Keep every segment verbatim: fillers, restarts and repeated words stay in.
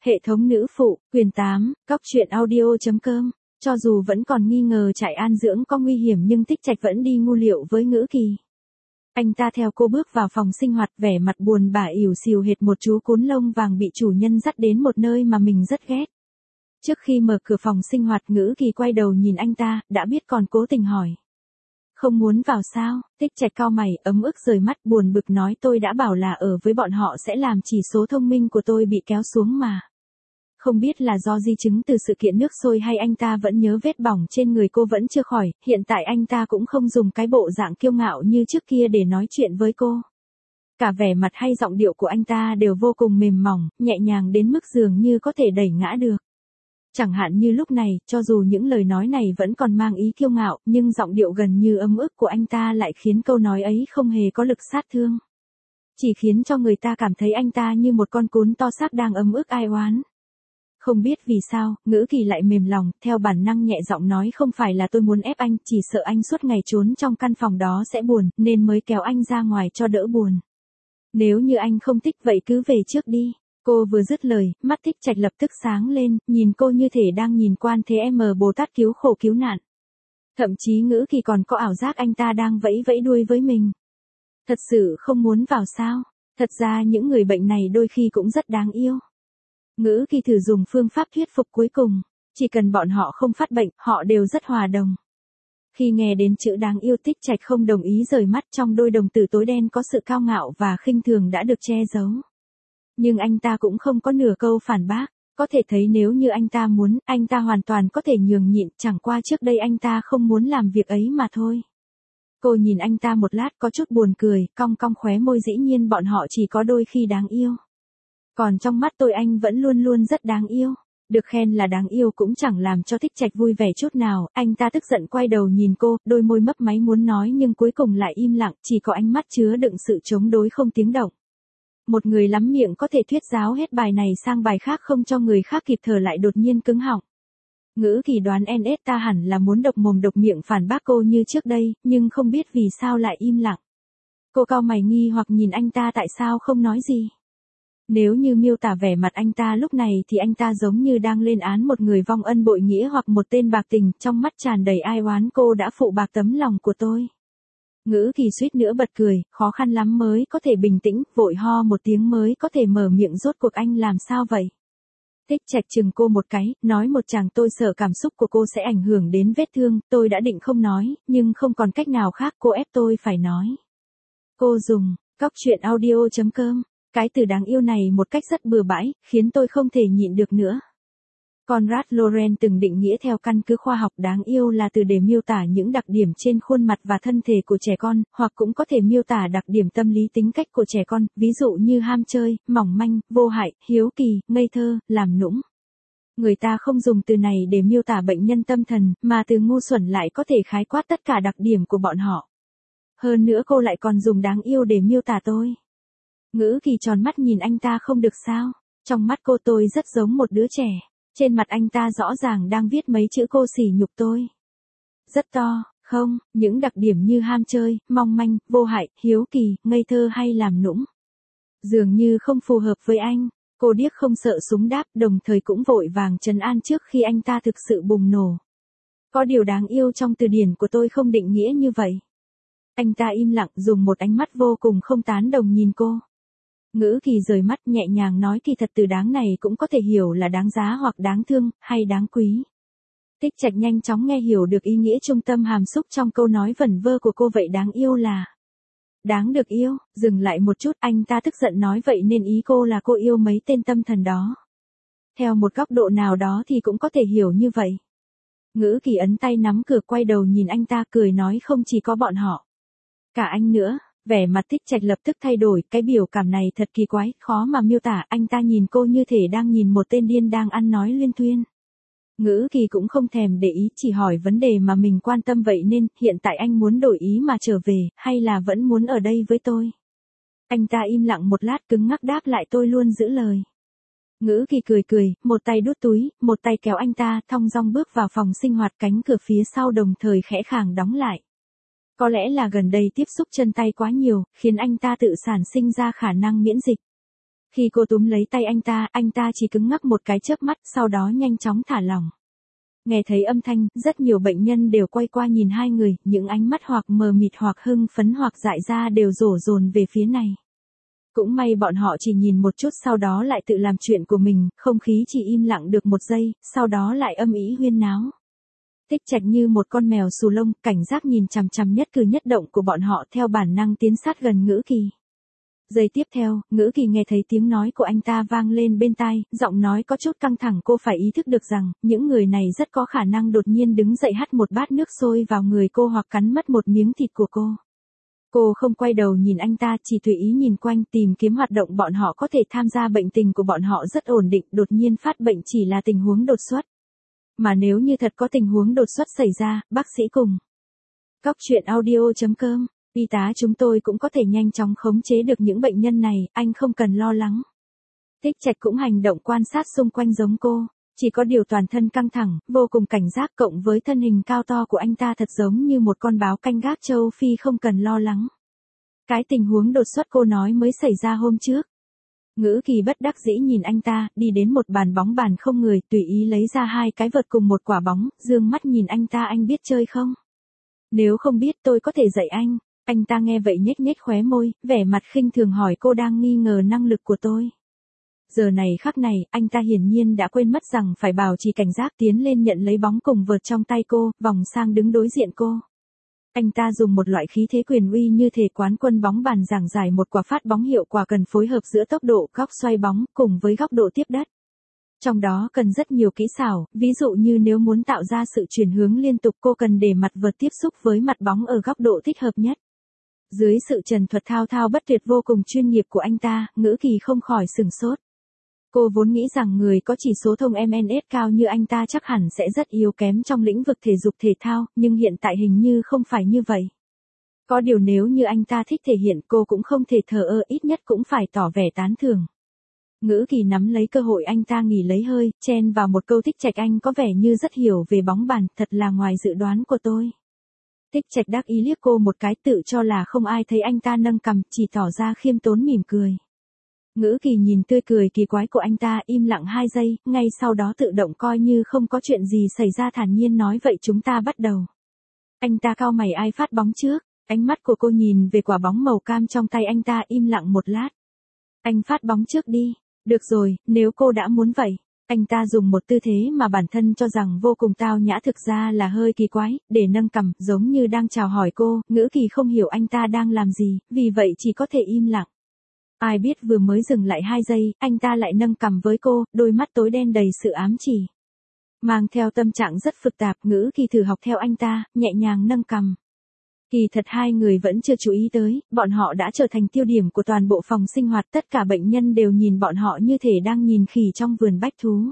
Hệ thống nữ phụ, quyền tám, cóc truyện audio.com. Cho dù vẫn còn nghi ngờ trại an dưỡng có nguy hiểm nhưng Tích Trạch vẫn đi ngu liệu với Ngữ Kỳ. Anh ta theo cô bước vào phòng sinh hoạt, vẻ mặt buồn bã ỉu xìu hệt một chú cún lông vàng bị chủ nhân dắt đến một nơi mà mình rất ghét. Trước khi mở cửa phòng sinh hoạt, Ngữ Kỳ quay đầu nhìn anh ta, đã biết còn cố tình hỏi. Không muốn vào sao? Tích Trạch cau mày, ấm ức rời mắt, buồn bực nói tôi đã bảo là ở với bọn họ sẽ làm chỉ số thông minh của tôi bị kéo xuống mà. Không biết là do di chứng từ sự kiện nước sôi hay anh ta vẫn nhớ vết bỏng trên người cô vẫn chưa khỏi, hiện tại anh ta cũng không dùng cái bộ dạng kiêu ngạo như trước kia để nói chuyện với cô. Cả vẻ mặt hay giọng điệu của anh ta đều vô cùng mềm mỏng, nhẹ nhàng đến mức dường như có thể đẩy ngã được. Chẳng hạn như lúc này, cho dù những lời nói này vẫn còn mang ý kiêu ngạo, nhưng giọng điệu gần như ấm ức của anh ta lại khiến câu nói ấy không hề có lực sát thương. Chỉ khiến cho người ta cảm thấy anh ta như một con cún to xác đang ấm ức ai oán. Không biết vì sao, Ngữ Kỳ lại mềm lòng, theo bản năng nhẹ giọng nói không phải là tôi muốn ép anh, chỉ sợ anh suốt ngày trốn trong căn phòng đó sẽ buồn, nên mới kéo anh ra ngoài cho đỡ buồn. Nếu như anh không thích vậy cứ về trước đi. Cô vừa dứt lời, mắt Tích Trạch lập tức sáng lên, nhìn cô như thể đang nhìn Quan Thế Em Bồ Tát cứu khổ cứu nạn. Thậm chí Ngữ Kỳ còn có ảo giác anh ta đang vẫy vẫy đuôi với mình. Thật sự không muốn vào sao? Thật ra những người bệnh này đôi khi cũng rất đáng yêu. Ngữ Kỳ thử dùng phương pháp thuyết phục cuối cùng, chỉ cần bọn họ không phát bệnh, họ đều rất hòa đồng. Khi nghe đến chữ đáng yêu, Tích Trạch không đồng ý rời mắt, trong đôi đồng tử tối đen có sự cao ngạo và khinh thường đã được che giấu. Nhưng anh ta cũng không có nửa câu phản bác, có thể thấy nếu như anh ta muốn, anh ta hoàn toàn có thể nhường nhịn, chẳng qua trước đây anh ta không muốn làm việc ấy mà thôi. Cô nhìn anh ta một lát có chút buồn cười, cong cong khóe môi, dĩ nhiên bọn họ chỉ có đôi khi đáng yêu. Còn trong mắt tôi anh vẫn luôn luôn rất đáng yêu. Được khen là đáng yêu cũng chẳng làm cho Tích Trạch vui vẻ chút nào, anh ta tức giận quay đầu nhìn cô, đôi môi mấp máy muốn nói nhưng cuối cùng lại im lặng, chỉ có ánh mắt chứa đựng sự chống đối không tiếng động. Một người lắm miệng có thể thuyết giáo hết bài này sang bài khác không cho người khác kịp thở lại đột nhiên cứng họng. Ngữ Kỳ đoán en ét ta hẳn là muốn độc mồm độc miệng phản bác cô như trước đây, nhưng không biết vì sao lại im lặng. Cô cau mày nghi hoặc nhìn anh ta tại sao không nói gì. Nếu như miêu tả vẻ mặt anh ta lúc này thì anh ta giống như đang lên án một người vong ân bội nghĩa hoặc một tên bạc tình, trong mắt tràn đầy ai oán. Cô đã phụ bạc tấm lòng của tôi. Ngữ Kỳ suýt nữa bật cười, khó khăn lắm mới có thể bình tĩnh, vội ho một tiếng mới có thể mở miệng, rốt cuộc anh làm sao vậy? Tích Trạch chừng cô một cái, nói một chàng, tôi sợ cảm xúc của cô sẽ ảnh hưởng đến vết thương, tôi đã định không nói, nhưng không còn cách nào khác, cô ép tôi phải nói. Cô dùng, cóc truyện audio.com, cái từ đáng yêu này một cách rất bừa bãi, khiến tôi không thể nhịn được nữa. Conrad Loren từng định nghĩa theo căn cứ khoa học đáng yêu là từ để miêu tả những đặc điểm trên khuôn mặt và thân thể của trẻ con, hoặc cũng có thể miêu tả đặc điểm tâm lý tính cách của trẻ con, ví dụ như ham chơi, mỏng manh, vô hại, hiếu kỳ, ngây thơ, làm nũng. Người ta không dùng từ này để miêu tả bệnh nhân tâm thần, mà từ ngu xuẩn lại có thể khái quát tất cả đặc điểm của bọn họ. Hơn nữa cô lại còn dùng đáng yêu để miêu tả tôi. Ngữ Kỳ tròn mắt nhìn anh ta, không được sao? Trong mắt cô tôi rất giống một đứa trẻ. Trên mặt anh ta rõ ràng đang viết mấy chữ cô sỉ nhục tôi. Rất to, không, những đặc điểm như ham chơi, mong manh, vô hại, hiếu kỳ, ngây thơ hay làm nũng. Dường như không phù hợp với anh. Cô điếc không sợ súng đáp, đồng thời cũng vội vàng trấn an trước khi anh ta thực sự bùng nổ. Có điều đáng yêu trong từ điển của tôi không định nghĩa như vậy. Anh ta im lặng, dùng một ánh mắt vô cùng không tán đồng nhìn cô. Ngữ Kỳ rời mắt, nhẹ nhàng nói, kỳ thật từ đáng này cũng có thể hiểu là đáng giá hoặc đáng thương, hay đáng quý. Tích Trạch nhanh chóng nghe hiểu được ý nghĩa trung tâm hàm xúc trong câu nói vẩn vơ của cô, vậy đáng yêu là đáng được yêu. Dừng lại một chút, anh ta tức giận nói, vậy nên ý cô là cô yêu mấy tên tâm thần đó. Theo một góc độ nào đó thì cũng có thể hiểu như vậy. Ngữ Kỳ ấn tay nắm cửa, quay đầu nhìn anh ta, cười nói, không chỉ có bọn họ, cả anh nữa. Vẻ mặt Tích Trạch lập tức thay đổi, cái biểu cảm này thật kỳ quái, khó mà miêu tả, anh ta nhìn cô như thể đang nhìn một tên điên đang ăn nói luyên thuyên. Ngữ Kỳ cũng không thèm để ý, chỉ hỏi vấn đề mà mình quan tâm, vậy nên, hiện tại anh muốn đổi ý mà trở về, hay là vẫn muốn ở đây với tôi? Anh ta im lặng một lát, cứng ngắc đáp lại, tôi luôn giữ lời. Ngữ Kỳ cười cười, một tay đút túi, một tay kéo anh ta, thong dong bước vào phòng sinh hoạt, cánh cửa phía sau đồng thời khẽ khàng đóng lại. Có lẽ là gần đây tiếp xúc chân tay quá nhiều, khiến anh ta tự sản sinh ra khả năng miễn dịch. Khi cô túm lấy tay anh ta, anh ta chỉ cứng ngắc một cái chớp mắt, sau đó nhanh chóng thả lỏng. Nghe thấy âm thanh, rất nhiều bệnh nhân đều quay qua nhìn hai người, những ánh mắt hoặc mờ mịt hoặc hưng phấn hoặc dại ra đều đổ dồn về phía này. Cũng may bọn họ chỉ nhìn một chút sau đó lại tự làm chuyện của mình, không khí chỉ im lặng được một giây, sau đó lại âm ĩ huyên náo. Tích Trạch như một con mèo xù lông, cảnh giác nhìn chằm chằm nhất cử nhất động của bọn họ, theo bản năng tiến sát gần Ngữ Kỳ. Giây tiếp theo, Ngữ Kỳ nghe thấy tiếng nói của anh ta vang lên bên tai, giọng nói có chút căng thẳng, cô phải ý thức được rằng, những người này rất có khả năng đột nhiên đứng dậy hắt một bát nước sôi vào người cô hoặc cắn mất một miếng thịt của cô. Cô không quay đầu nhìn anh ta, chỉ tùy ý nhìn quanh tìm kiếm hoạt động bọn họ có thể tham gia. Bệnh tình của bọn họ rất ổn định, đột nhiên phát bệnh chỉ là tình huống đột xuất. Mà nếu như thật có tình huống đột xuất xảy ra, bác sĩ cùng Cóc truyện audio chấm com, y tá chúng tôi cũng có thể nhanh chóng khống chế được những bệnh nhân này, anh không cần lo lắng. Tích Trạch cũng hành động quan sát xung quanh giống cô, chỉ có điều toàn thân căng thẳng, vô cùng cảnh giác, cộng với thân hình cao to của anh ta thật giống như một con báo canh gác châu Phi, không cần lo lắng. Cái tình huống đột xuất cô nói mới xảy ra hôm trước. Ngữ Kỳ bất đắc dĩ nhìn anh ta, đi đến một bàn bóng bàn không người, tùy ý lấy ra hai cái vợt cùng một quả bóng, dương mắt nhìn anh ta, anh biết chơi không? Nếu không biết tôi có thể dạy anh. Anh ta nghe vậy nhếch nhếch khóe môi, vẻ mặt khinh thường hỏi cô đang nghi ngờ năng lực của tôi. Giờ này khắc này, anh ta hiển nhiên đã quên mất rằng phải bảo trì cảnh giác, tiến lên nhận lấy bóng cùng vợt trong tay cô, vòng sang đứng đối diện cô. Anh ta dùng một loại khí thế quyền uy như thể quán quân bóng bàn giảng giải một quả phát bóng hiệu quả cần phối hợp giữa tốc độ, góc xoay bóng, cùng với góc độ tiếp đất. Trong đó cần rất nhiều kỹ xảo, ví dụ như nếu muốn tạo ra sự chuyển hướng liên tục cô cần để mặt vợt tiếp xúc với mặt bóng ở góc độ thích hợp nhất. Dưới sự trần thuật thao thao bất tuyệt vô cùng chuyên nghiệp của anh ta, Ngữ Kỳ không khỏi sửng sốt. Cô vốn nghĩ rằng người có chỉ số thông em en ét cao như anh ta chắc hẳn sẽ rất yếu kém trong lĩnh vực thể dục thể thao, nhưng hiện tại hình như không phải như vậy. Có điều nếu như anh ta thích thể hiện, cô cũng không thể thờ ơ, ít nhất cũng phải tỏ vẻ tán thưởng. Ngữ Kỳ nắm lấy cơ hội anh ta nghỉ lấy hơi, chen vào một câu, Tích Trạch anh có vẻ như rất hiểu về bóng bàn, thật là ngoài dự đoán của tôi. Tích Trạch đắc ý liếc cô một cái, tự cho là không ai thấy anh ta nâng cằm, chỉ tỏ ra khiêm tốn mỉm cười. Ngữ Kỳ nhìn tươi cười kỳ quái của anh ta, im lặng hai giây, ngay sau đó tự động coi như không có chuyện gì xảy ra, thản nhiên nói vậy chúng ta bắt đầu. Anh ta cau mày, ai phát bóng trước? Ánh mắt của cô nhìn về quả bóng màu cam trong tay anh ta, im lặng một lát. Anh phát bóng trước đi. Được rồi, nếu cô đã muốn vậy. Anh ta dùng một tư thế mà bản thân cho rằng vô cùng tao nhã, thực ra là hơi kỳ quái, để nâng cằm, giống như đang chào hỏi cô. Ngữ Kỳ không hiểu anh ta đang làm gì, vì vậy chỉ có thể im lặng. Ai biết vừa mới dừng lại hai giây, anh ta lại nâng cằm với cô, đôi mắt tối đen đầy sự ám chỉ. Mang theo tâm trạng rất phức tạp, Ngữ Kỳ thử học theo anh ta, nhẹ nhàng nâng cằm. Kỳ thật hai người vẫn chưa chú ý tới, bọn họ đã trở thành tiêu điểm của toàn bộ phòng sinh hoạt, tất cả bệnh nhân đều nhìn bọn họ như thể đang nhìn khỉ trong vườn bách thú.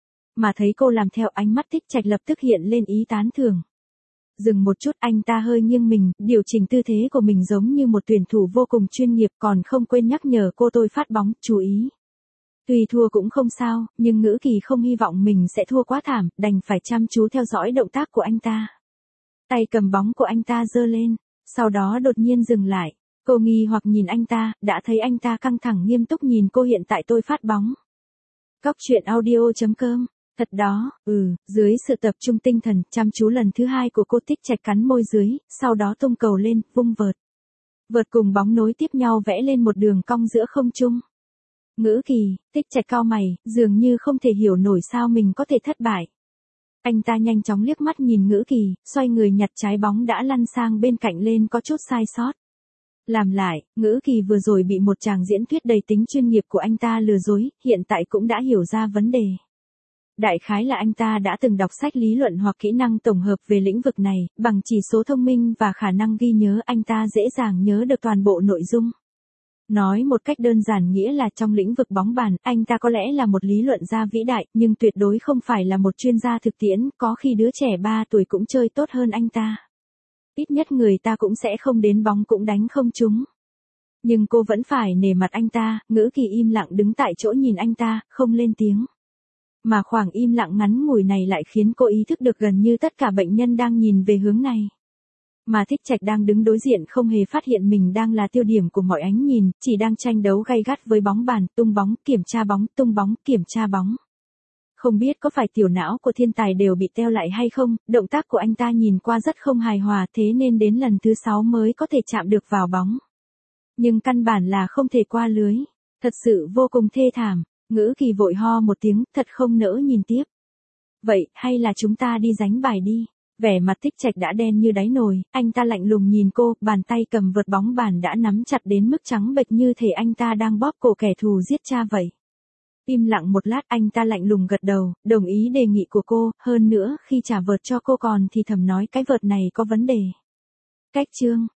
Mà thấy cô làm theo, ánh mắt Tích Trạch lập tức hiện lên ý tán thưởng. Dừng một chút, anh ta hơi nghiêng mình, điều chỉnh tư thế của mình giống như một tuyển thủ vô cùng chuyên nghiệp, còn không quên nhắc nhở cô tôi phát bóng, chú ý. Tuy thua cũng không sao, nhưng Ngữ Kỳ không hy vọng mình sẽ thua quá thảm, đành phải chăm chú theo dõi động tác của anh ta. Tay cầm bóng của anh ta giơ lên, sau đó đột nhiên dừng lại. Cô nghi hoặc nhìn anh ta, đã thấy anh ta căng thẳng nghiêm túc nhìn cô, hiện tại tôi phát bóng. Cóc truyện audio chấm com. Thật đó, ừ, dưới sự tập trung tinh thần, chăm chú lần thứ hai của cô, Tích Trạch cắn môi dưới, sau đó tung cầu lên, vung vợt. Vợt cùng bóng nối tiếp nhau vẽ lên một đường cong giữa không trung. Ngữ Kỳ, Tích Trạch cau mày, dường như không thể hiểu nổi sao mình có thể thất bại. Anh ta nhanh chóng liếc mắt nhìn Ngữ Kỳ, xoay người nhặt trái bóng đã lăn sang bên cạnh lên, có chút sai sót. Làm lại, Ngữ Kỳ vừa rồi bị một tràng diễn thuyết đầy tính chuyên nghiệp của anh ta lừa dối, hiện tại cũng đã hiểu ra vấn đề. Đại khái là anh ta đã từng đọc sách lý luận hoặc kỹ năng tổng hợp về lĩnh vực này, bằng chỉ số thông minh và khả năng ghi nhớ, anh ta dễ dàng nhớ được toàn bộ nội dung. Nói một cách đơn giản nghĩa là trong lĩnh vực bóng bàn, anh ta có lẽ là một lý luận gia vĩ đại, nhưng tuyệt đối không phải là một chuyên gia thực tiễn, có khi đứa trẻ ba tuổi cũng chơi tốt hơn anh ta. Ít nhất người ta cũng sẽ không đến bóng cũng đánh không trúng. Nhưng cô vẫn phải nể mặt anh ta, Ngữ Kỳ im lặng đứng tại chỗ nhìn anh ta, không lên tiếng. Mà khoảng im lặng ngắn ngủi này lại khiến cô ý thức được gần như tất cả bệnh nhân đang nhìn về hướng này. Mà Thích Trạch đang đứng đối diện không hề phát hiện mình đang là tiêu điểm của mọi ánh nhìn, chỉ đang tranh đấu gay gắt với bóng bàn, tung bóng, kiểm tra bóng, tung bóng, kiểm tra bóng. Không biết có phải tiểu não của thiên tài đều bị teo lại hay không, động tác của anh ta nhìn qua rất không hài hòa, thế nên đến lần thứ sáu mới có thể chạm được vào bóng. Nhưng căn bản là không thể qua lưới. Thật sự vô cùng thê thảm. Ngữ Kỳ vội ho một tiếng, thật không nỡ nhìn tiếp. Vậy, hay là chúng ta đi đánh bài đi. Vẻ mặt Thích Trạch đã đen như đáy nồi, anh ta lạnh lùng nhìn cô, bàn tay cầm vợt bóng bàn đã nắm chặt đến mức trắng bệch như thể anh ta đang bóp cổ kẻ thù giết cha vậy. Im lặng một lát, anh ta lạnh lùng gật đầu, đồng ý đề nghị của cô, hơn nữa khi trả vợt cho cô còn thì thầm nói cái vợt này có vấn đề. Cách chương